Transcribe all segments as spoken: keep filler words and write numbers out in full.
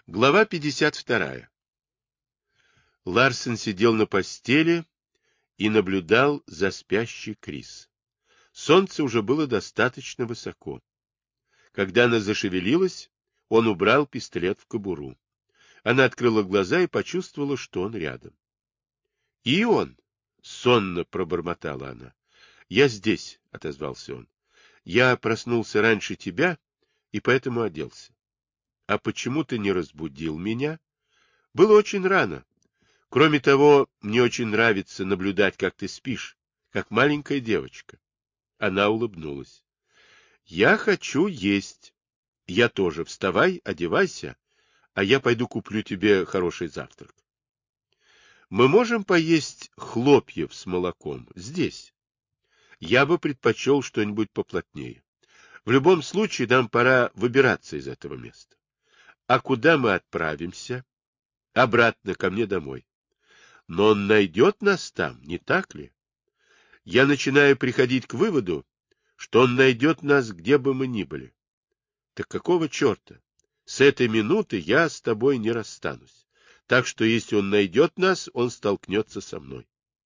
Глава пятьдесят вторая. Ларсен сидел на постели и наблюдал за спящей Крис. Солнце уже было достаточно высоко. Когда она зашевелилась, он убрал пистолет в кобуру. Она открыла глаза и почувствовала, что он рядом. — И он! — сонно пробормотала она. — Я здесь, — отозвался он. — Я проснулся раньше тебя и поэтому оделся. — А почему ты не разбудил меня? — Было очень рано. Кроме того, мне очень нравится наблюдать, как ты спишь, как маленькая девочка. Она улыбнулась. — Я хочу есть. Я тоже. Вставай, одевайся, а я пойду куплю тебе хороший завтрак. Мы можем поесть хлопьев с молоком здесь. Я бы предпочел что-нибудь поплотнее. В любом случае, нам пора выбираться из этого места. А куда мы отправимся? Обратно ко мне домой. Но он найдет нас там, не так ли? Я начинаю приходить к выводу, что он найдет нас, где бы мы ни были. Так какого черта? С этой минуты я с тобой не расстанусь. Так что если он найдет нас, он столкнется со мной.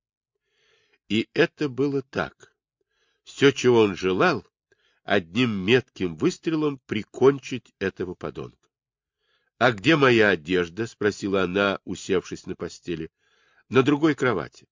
И это было так. Все, чего он желал, одним метким выстрелом прикончить этого подонка. — А где моя одежда? — спросила она, усевшись на постели. — На другой кровати.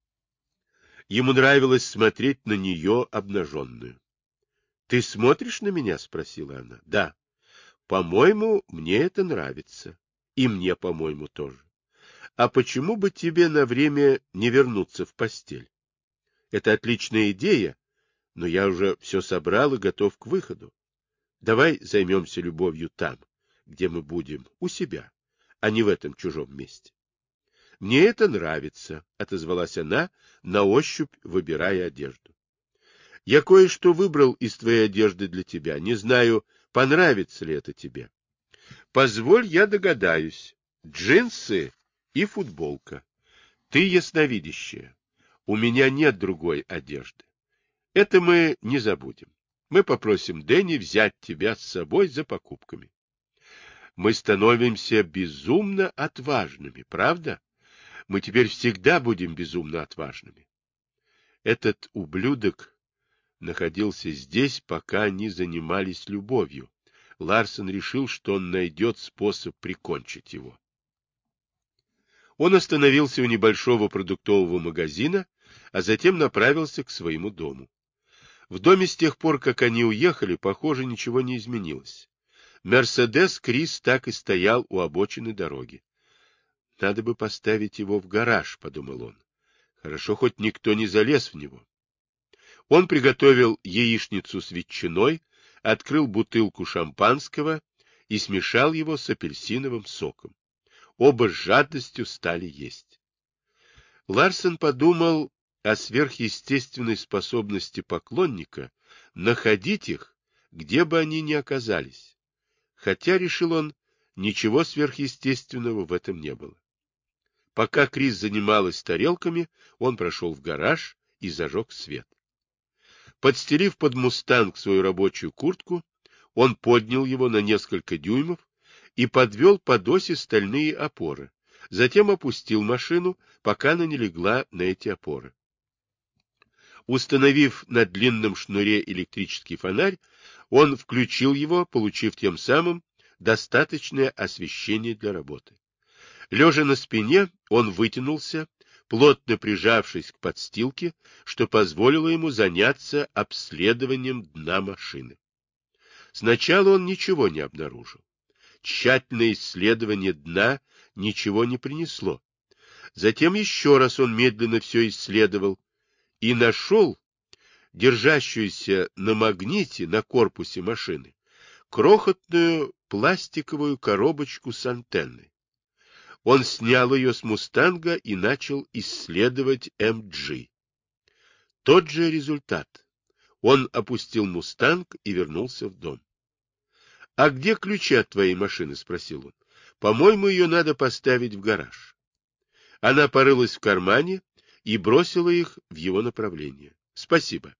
Ему нравилось смотреть на нее обнаженную. — Ты смотришь на меня? — спросила она. — Да. — По-моему, мне это нравится. И мне, по-моему, тоже. А почему бы тебе на время не вернуться в постель? Это отличная идея, но я уже все собрал и готов к выходу. Давай займемся любовью там, где мы будем, у себя, а не в этом чужом месте. — Мне это нравится, — отозвалась она, на ощупь выбирая одежду. — Я кое-что выбрал из твоей одежды для тебя. Не знаю, понравится ли это тебе. Позволь, я догадаюсь. Джинсы и футболка. Ты ясновидящая. У меня нет другой одежды. Это мы не забудем. Мы попросим Дэнни взять тебя с собой за покупками. Мы становимся безумно отважными, правда? Мы теперь всегда будем безумно отважными. Этот ублюдок находился здесь, пока они занимались любовью. Ларсен решил, что он найдет способ прикончить его. Он остановился у небольшого продуктового магазина, а затем направился к своему дому. В доме с тех пор, как они уехали, похоже, ничего не изменилось. Мерседес Крис так и стоял у обочины дороги. «Надо бы поставить его в гараж», — подумал он. «Хорошо, хоть никто не залез в него». Он приготовил яичницу с ветчиной, открыл бутылку шампанского и смешал его с апельсиновым соком. Оба с жадностью стали есть. Ларсен подумал о сверхъестественной способности поклонника находить их, где бы они ни оказались. Хотя, решил он, ничего сверхъестественного в этом не было. Пока Крис занималась тарелками, он прошел в гараж и зажег свет. Подстелив под мустанг свою рабочую куртку, он поднял его на несколько дюймов и подвел под оси стальные опоры. Затем опустил машину, пока она не легла на эти опоры. Установив на длинном шнуре электрический фонарь, он включил его, получив тем самым достаточное освещение для работы. Лежа на спине, он вытянулся, плотно прижавшись к подстилке, что позволило ему заняться обследованием дна машины. Сначала он ничего не обнаружил. Тщательное исследование дна ничего не принесло. Затем еще раз он медленно все исследовал и нашел держащуюся на магните на корпусе машины крохотную пластиковую коробочку с антенной. Он снял ее с мустанга и начал исследовать эм джи. Тот же результат. Он опустил мустанг и вернулся в дом. — А где ключи от твоей машины? — спросил он. — По-моему, ее надо поставить в гараж. Она порылась в кармане и бросила их в его направление. — Спасибо.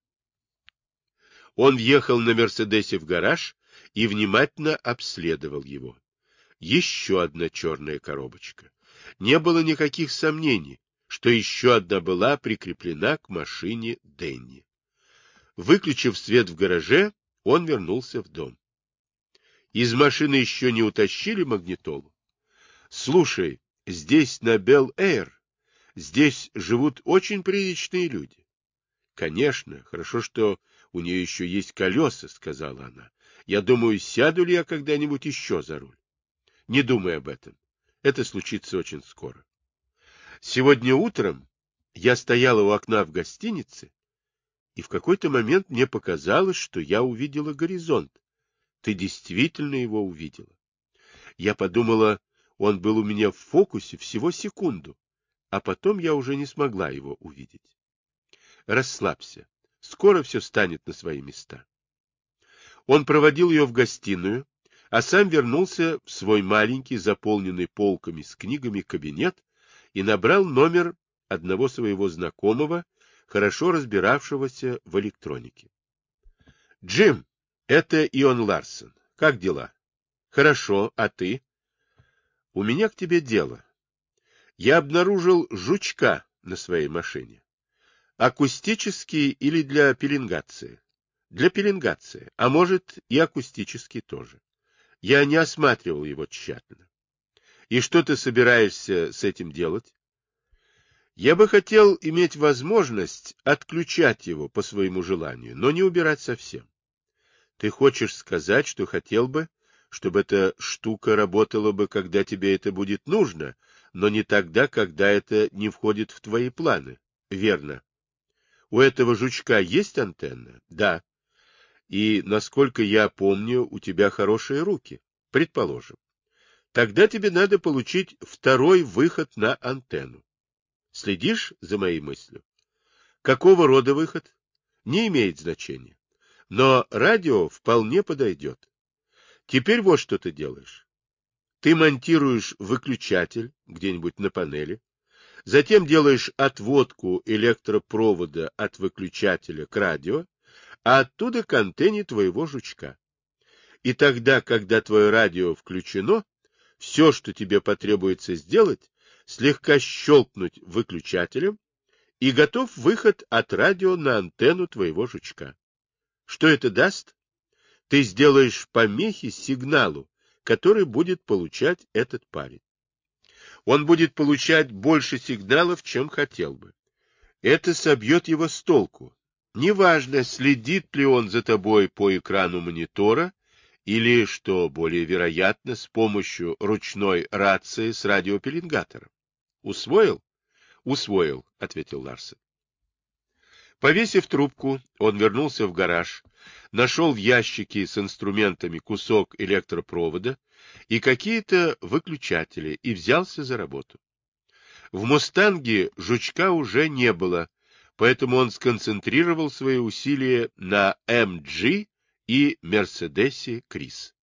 Он въехал на Мерседесе в гараж и внимательно обследовал его. Еще одна черная коробочка. Не было никаких сомнений, что еще одна была прикреплена к машине Дэнни. Выключив свет в гараже, он вернулся в дом. Из машины еще не утащили магнитолу? Слушай, здесь на Бел-Эйр, здесь живут очень приличные люди. Конечно, хорошо, что у нее еще есть колеса, сказала она. Я думаю, сяду ли я когда-нибудь еще за руль. Не думай об этом. Это случится очень скоро. Сегодня утром я стояла у окна в гостинице, и в какой-то момент мне показалось, что я увидела горизонт. Ты действительно его увидела. Я подумала, он был у меня в фокусе всего секунду, а потом я уже не смогла его увидеть. Расслабься. Скоро все станет на свои места. Он проводил ее в гостиную, а сам вернулся в свой маленький, заполненный полками с книгами кабинет и набрал номер одного своего знакомого, хорошо разбиравшегося в электронике. — Джим, это Ион Ларсон. Как дела? — Хорошо, а ты? — У меня к тебе дело. Я обнаружил жучка на своей машине. Акустический или для пеленгации? Для пеленгации, а может и акустический тоже. Я не осматривал его тщательно. И что ты собираешься с этим делать? Я бы хотел иметь возможность отключать его по своему желанию, но не убирать совсем. Ты хочешь сказать, что хотел бы, чтобы эта штука работала бы, когда тебе это будет нужно, но не тогда, когда это не входит в твои планы? Верно. У этого жучка есть антенна? Да. И, насколько я помню, у тебя хорошие руки. Предположим. Тогда тебе надо получить второй выход на антенну. Следишь за моей мыслью? Какого рода выход? Не имеет значения. Но радио вполне подойдет. Теперь вот что ты делаешь. Ты монтируешь выключатель где-нибудь на панели, затем делаешь отводку электропровода от выключателя к радио, а оттуда к антенне твоего жучка. И тогда, когда твое радио включено, все, что тебе потребуется сделать, слегка щелкнуть выключателем, и готов выход от радио на антенну твоего жучка. Что это даст? Ты сделаешь помехи сигналу, который будет получать этот парень. Он будет получать больше сигналов, чем хотел бы. Это собьет его с толку. Неважно, следит ли он за тобой по экрану монитора, или, что более вероятно, с помощью ручной рации с радиопеленгатором. Усвоил? Усвоил, ответил Ларсен. Повесив трубку, он вернулся в гараж, нашел в ящике с инструментами кусок электропровода и какие-то выключатели и взялся за работу. В «Мустанге» жучка уже не было, поэтому он сконцентрировал свои усилия на эм джи и «Мерседесе Крис».